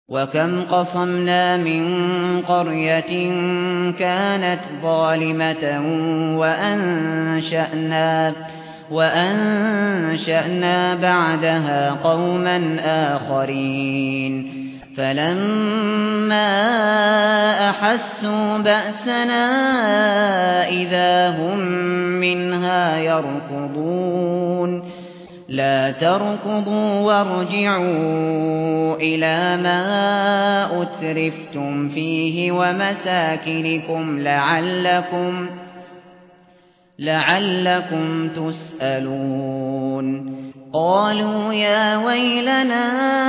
وَكَمْ قَصَمْنَا مِنْ قَرْيَةٍ كَانَتْ ظَالِمَةً وَأَنشَأْنَا بَعْدَهَا قَوْمًا آخَرِينَ فَلَمَّا أَحَسُّوا بَأْسَنَا إِذَا هُمْ مِنْهَا يَرْكُضُونَ لَا تَرْكُضُوا وَارْجِعُوا إِلَىٰ مَا أُتْرِفْتُمْ فِيهِ وَمَسَاكِنِكُمْ لَعَلَّكُمْ تُسْأَلُونَ قَالُوا يَا وَيْلَنَا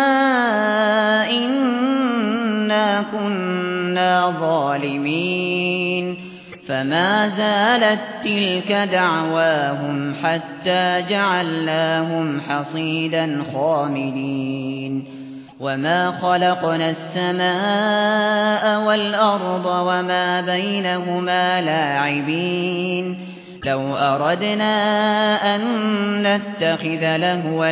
إِنَّا كُنَّا ظَالِمِينَ فما زالت تلك دعواهم حتى جعلناهم حصيدا خامدين وما خلقنا السماء والأرض وما بينهما لاعبين لو أردنا أن نتخذ لهوا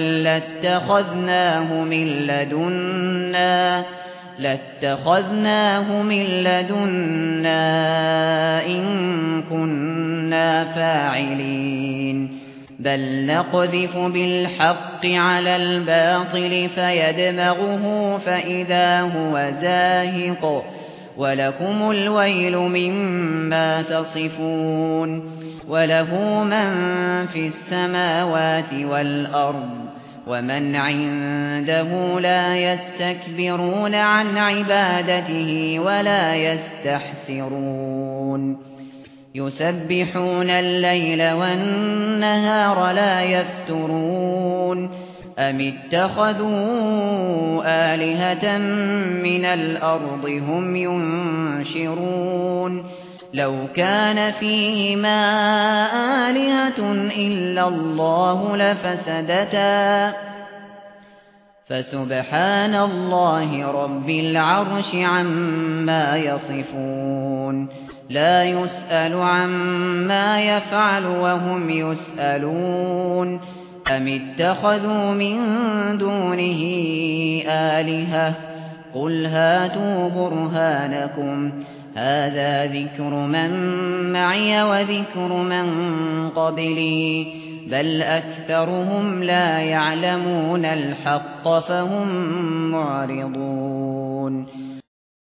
لاتخذناه من لدنا إن كنا فاعلين بل نقذف بالحق على الباطل فيدمغه فإذا هو زاهق ولكم الويل مما تصفون وله من في السماوات والأرض ومن عنده لا يستكبرون عن عبادته ولا يستحسرون يسبحون الليل والنهار لا يفترون أم اتخذوا آلهة من الأرض هم ينشرون لو كان فيهما آلهة إلا الله لفسدتا فسبحان الله رب العرش عما يصفون لا يسأل عما يفعل وهم يسألون أم اتخذوا من دونه آلهة قل هاتوا برهانكم هذا ذكر من معي وذكر من قبلي بل أكثرهم لا يعلمون الحق فهم معرضون